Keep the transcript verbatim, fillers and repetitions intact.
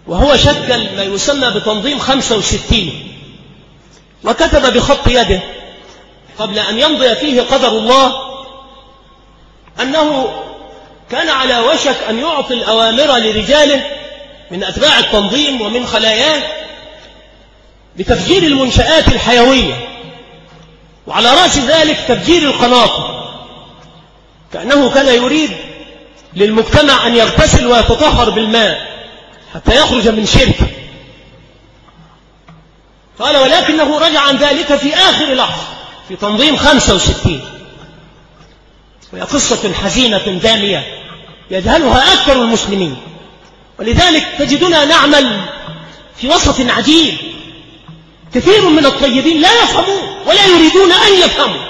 وهو شكل ما يسمى بتنظيم خمسة وستين، وكتب بخط يده قبل أن يمضي فيه قدر الله أنه كان على وشك أن يعطي الأوامر لرجاله من أتباع التنظيم ومن خلاياه بتفجير المنشآت الحيوية، وعلى رأس ذلك تفجير القناطر، كأنه كان يريد للمجتمع أن يغتسل ويتطهر بالماء حتى يخرج من شركه. قال ولكنه رجع عن ذلك في آخر لحظة في تنظيم خمسة وستين، وهي قصة حزينة دامية يجهلها أكثر المسلمين. ولذلك تجدنا نعمل في وسط عجيب، كثير من الطيبين لا يفهمون ولا يريدون أن يفهموا،